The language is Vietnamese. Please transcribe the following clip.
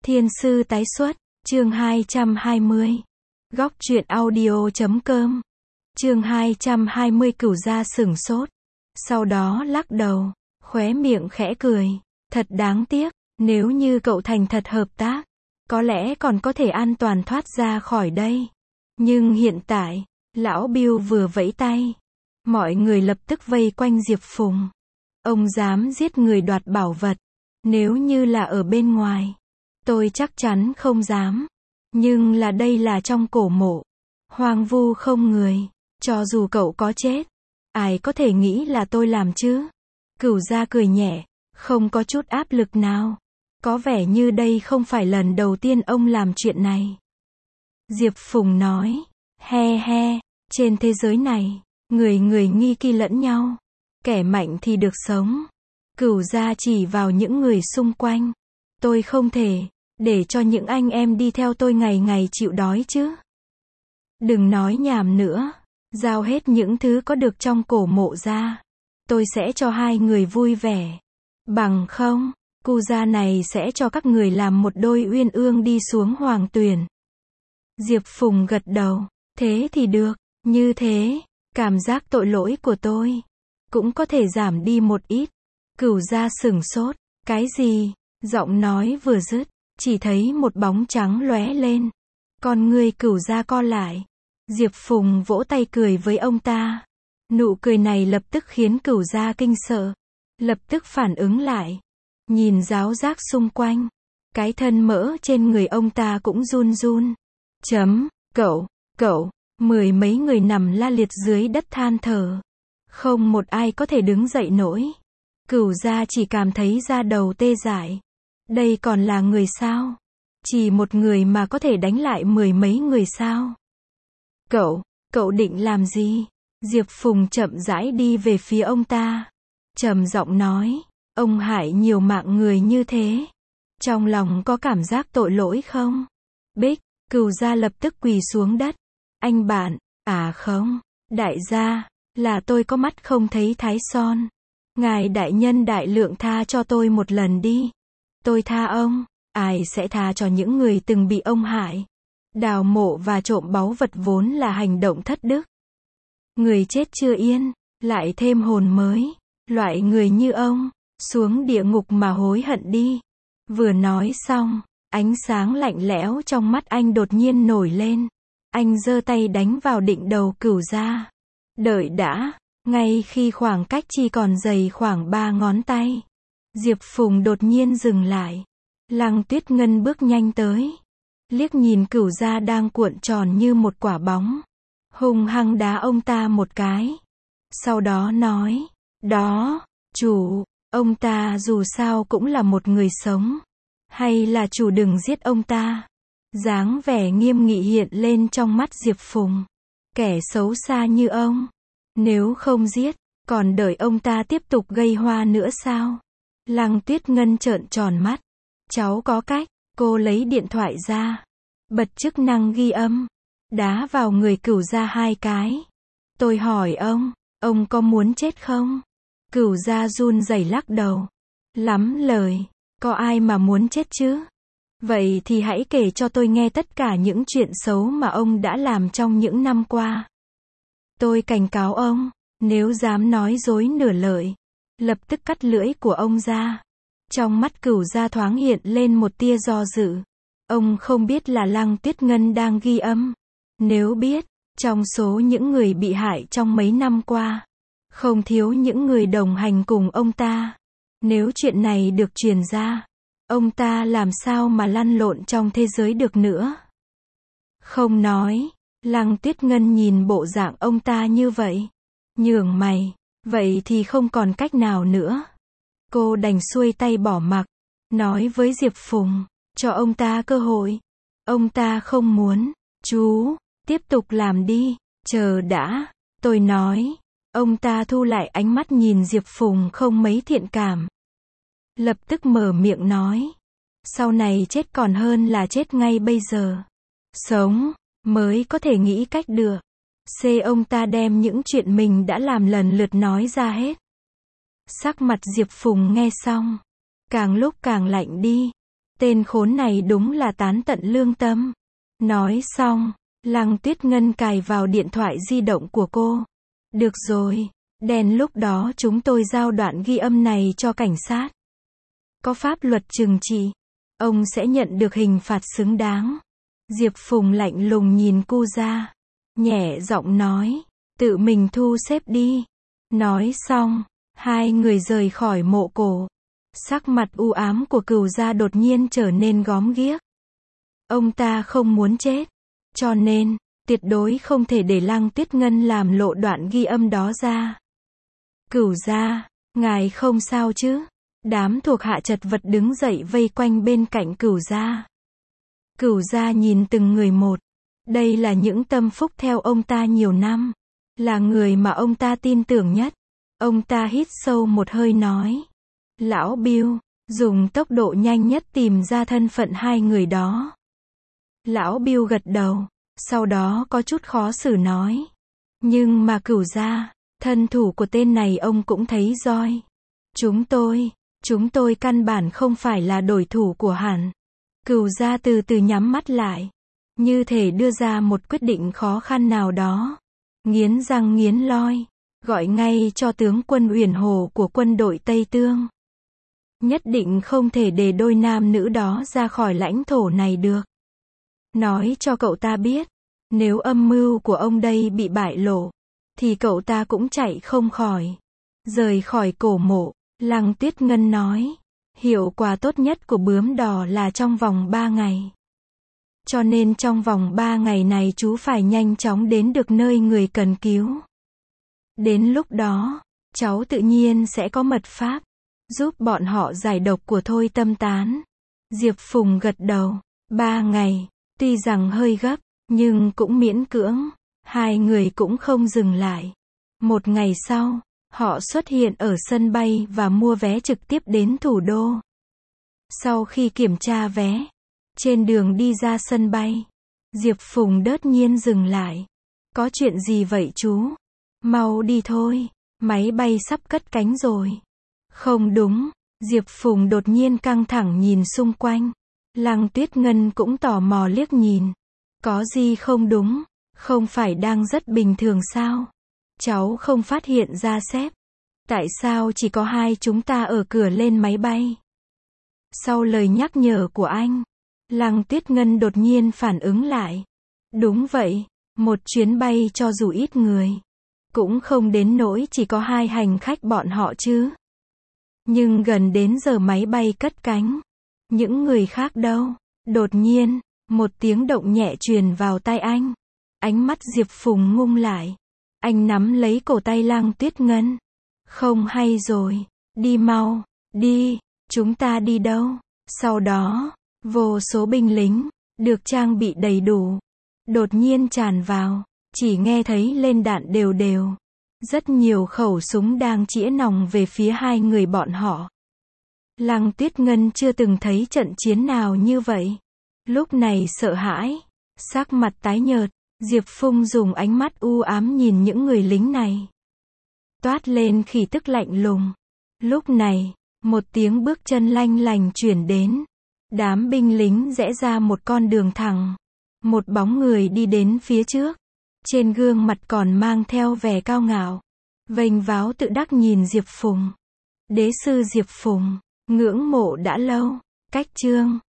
Thiên sư tái xuất, chương 220. Góc truyện audio.com. Chương 220 Cửu gia sửng sốt. Sau đó lắc đầu, khóe miệng khẽ cười. Thật đáng tiếc, nếu như cậu thành thật hợp tác, có lẽ còn có thể an toàn thoát ra khỏi đây. Nhưng hiện tại, lão Bill vừa vẫy tay. Mọi người lập tức vây quanh Diệp Phùng. Ông dám giết người đoạt bảo vật. Nếu như là ở bên ngoài, tôi chắc chắn không dám. Nhưng là đây là trong cổ mộ. Hoang vu không người. Cho dù cậu có chết, ai có thể nghĩ là tôi làm chứ? Cửu gia cười nhẹ, không có chút áp lực nào. Có vẻ như đây không phải lần đầu tiên ông làm chuyện này. Diệp Phùng nói, he he, trên thế giới này, người người nghi kỵ lẫn nhau. Kẻ mạnh thì được sống. Cửu gia chỉ vào những người xung quanh. Tôi không thể để cho những anh em đi theo tôi ngày ngày chịu đói chứ. Đừng nói nhảm nữa. Giao hết những thứ có được trong cổ mộ ra. Tôi sẽ cho hai người vui vẻ. Bằng không, cu gia này sẽ cho các người làm một đôi uyên ương đi xuống hoàng tuyển. Diệp Phùng gật đầu. Thế thì được. Như thế, cảm giác tội lỗi của tôi cũng có thể giảm đi một ít. Cửu gia sửng sốt. Cái gì? Giọng nói vừa dứt, chỉ thấy một bóng trắng lóe lên. Con ngươi Cửu gia co lại. Diệp Phùng vỗ tay cười với ông ta. Nụ cười này lập tức khiến Cửu gia kinh sợ. Lập tức phản ứng lại. Nhìn giáo giác xung quanh. Cái thân mỡ trên người ông ta cũng run run. Cậu, mười mấy người nằm la liệt dưới đất than thở. Không một ai có thể đứng dậy nổi. Cửu gia chỉ cảm thấy da đầu tê dại. Đây còn là người sao? Chỉ một người mà có thể đánh lại mười mấy người sao? Cậu định làm gì? Diệp Phùng chậm rãi đi về phía ông ta. Trầm giọng nói, ông hại nhiều mạng người như thế. Trong lòng có cảm giác tội lỗi không? Bích, Cửu gia lập tức quỳ xuống đất. Anh bạn, không, đại gia, là tôi có mắt không thấy thái son. Ngài đại nhân đại lượng tha cho tôi một lần đi. Tôi tha ông, ai sẽ tha cho những người từng bị ông hại. Đào mộ và trộm báu vật vốn là hành động thất đức. Người chết chưa yên, lại thêm hồn mới. Loại người như ông, xuống địa ngục mà hối hận đi. Vừa nói xong, ánh sáng lạnh lẽo trong mắt anh đột nhiên nổi lên. Anh giơ tay đánh vào đỉnh đầu Cửu gia. Đợi đã, ngay khi khoảng cách chỉ còn dày khoảng 3 ngón tay. Diệp Phùng đột nhiên dừng lại. Lăng Tuyết Ngân bước nhanh tới. Liếc nhìn Cửu gia đang cuộn tròn như một quả bóng. Hung hăng đá ông ta một cái. Sau đó nói, đó, chủ, ông ta dù sao cũng là một người sống. Hay là chủ đừng giết ông ta. Dáng vẻ nghiêm nghị hiện lên trong mắt Diệp Phùng. Kẻ xấu xa như ông, nếu không giết, còn đợi ông ta tiếp tục gây hoa nữa sao? Lăng Tuyết Ngân trợn tròn mắt. Cháu có cách. Cô lấy điện thoại ra, bật chức năng ghi âm, đá vào người Cửu gia 2 cái. Tôi hỏi ông có muốn chết không? Cửu gia run rẩy lắc đầu. Lắm lời, có ai mà muốn chết chứ? Vậy thì hãy kể cho tôi nghe tất cả những chuyện xấu mà ông đã làm trong những năm qua. Tôi cảnh cáo ông, nếu dám nói dối nửa lời, lập tức cắt lưỡi của ông ra. Trong mắt Cửu gia thoáng hiện lên một tia do dự. Ông không biết là Lăng Tuyết Ngân đang ghi âm. Nếu biết, trong số những người bị hại trong mấy năm qua, không thiếu những người đồng hành cùng ông ta. Nếu chuyện này được truyền ra, ông ta làm sao mà lăn lộn trong thế giới được nữa? Không nói. Lăng Tuyết Ngân nhìn bộ dạng ông ta như vậy, nhướng mày. Vậy thì không còn cách nào nữa. Cô đành xuôi tay bỏ mặc. Nói với Diệp Phùng, cho ông ta cơ hội. Ông ta không muốn. Chú, tiếp tục làm đi. Chờ đã. Tôi nói. Ông ta thu lại ánh mắt nhìn Diệp Phùng không mấy thiện cảm. Lập tức mở miệng nói. Sau này chết còn hơn là chết ngay bây giờ. Sống, mới có thể nghĩ cách được. Ông ta đem những chuyện mình đã làm lần lượt nói ra hết. Sắc mặt Diệp Phùng nghe xong, càng lúc càng lạnh đi. Tên khốn này đúng là tán tận lương tâm. Nói xong, Lăng Tuyết Ngân cài vào điện thoại di động của cô. Được rồi, đèn lúc đó chúng tôi giao đoạn ghi âm này cho cảnh sát. Có pháp luật trừng trị, ông sẽ nhận được hình phạt xứng đáng. Diệp Phùng lạnh lùng nhìn cô ra, nhẹ giọng nói, tự mình thu xếp đi. Nói xong, hai người rời khỏi mộ cổ. Sắc mặt u ám của Cửu gia đột nhiên trở nên gớm ghiếc. Ông ta không muốn chết, cho nên, tuyệt đối không thể để Lăng Tuyết Ngân làm lộ đoạn ghi âm đó ra. Cửu gia, ngài không sao chứ? Đám thuộc hạ chật vật đứng dậy vây quanh bên cạnh Cửu gia. Cửu gia nhìn từng người một. Đây là những tâm phúc theo ông ta nhiều năm. Là người mà ông ta tin tưởng nhất. Ông ta hít sâu một hơi nói. Lão Bill, dùng tốc độ nhanh nhất tìm ra thân phận hai người đó. Lão Bill gật đầu, sau đó có chút khó xử nói. Nhưng mà Cửu gia, thân thủ của tên này ông cũng thấy roi. Chúng tôi căn bản không phải là đối thủ của hắn. Cửu gia từ từ nhắm mắt lại, như thể đưa ra một quyết định khó khăn nào đó. Nghiến răng nghiến loi, gọi ngay cho tướng quân Uyển Hồ của quân đội Tây Tương. Nhất định không thể để đôi nam nữ đó ra khỏi lãnh thổ này được. Nói cho cậu ta biết, nếu âm mưu của ông đây bị bại lộ, thì cậu ta cũng chạy không khỏi. Rời khỏi cổ mộ, Lăng Tuyết Ngân nói, hiệu quả tốt nhất của bướm đỏ là trong vòng 3 ngày. Cho nên trong vòng 3 ngày này chú phải nhanh chóng đến được nơi người cần cứu. Đến lúc đó, cháu tự nhiên sẽ có mật pháp, giúp bọn họ giải độc của Thôi Tâm Tán. Diệp Phùng gật đầu, 3 ngày, tuy rằng hơi gấp, nhưng cũng miễn cưỡng. Hai người cũng không dừng lại. Một ngày sau, họ xuất hiện ở sân bay và mua vé trực tiếp đến thủ đô. Sau khi kiểm tra vé, trên đường đi ra sân bay, Diệp Phùng đột nhiên dừng lại. Có chuyện gì vậy chú? Mau đi thôi, máy bay sắp cất cánh rồi. Không đúng, Diệp Phùng đột nhiên căng thẳng nhìn xung quanh. Lăng Tuyết Ngân cũng tò mò liếc nhìn. Có gì không đúng? Không phải đang rất bình thường sao? Cháu không phát hiện ra sếp. Tại sao chỉ có hai chúng ta ở cửa lên máy bay? Sau lời nhắc nhở của anh, Lăng Tuyết Ngân đột nhiên phản ứng lại. Đúng vậy, một chuyến bay cho dù ít người, cũng không đến nỗi chỉ có hai hành khách bọn họ chứ. Nhưng gần đến giờ máy bay cất cánh, những người khác đâu? Đột nhiên, một tiếng động nhẹ truyền vào tai anh. Ánh mắt Diệp Phùng ngưng lại. Anh nắm lấy cổ tay Lăng Tuyết Ngân. Không hay rồi, đi mau, đi, chúng ta đi đâu? Sau đó, vô số binh lính, được trang bị đầy đủ, đột nhiên tràn vào, chỉ nghe thấy lên đạn đều đều. Rất nhiều khẩu súng đang chĩa nòng về phía hai người bọn họ. Lăng Tuyết Ngân chưa từng thấy trận chiến nào như vậy. Lúc này sợ hãi, sắc mặt tái nhợt, Diệp Phùng dùng ánh mắt u ám nhìn những người lính này. Toát lên khí tức lạnh lùng. Lúc này, một tiếng bước chân lanh lành chuyển đến. Đám binh lính rẽ ra một con đường thẳng. Một bóng người đi đến phía trước. Trên gương mặt còn mang theo vẻ cao ngạo. Vênh váo tự đắc nhìn Diệp Phùng. Đế sư Diệp Phùng, ngưỡng mộ đã lâu. Cách chương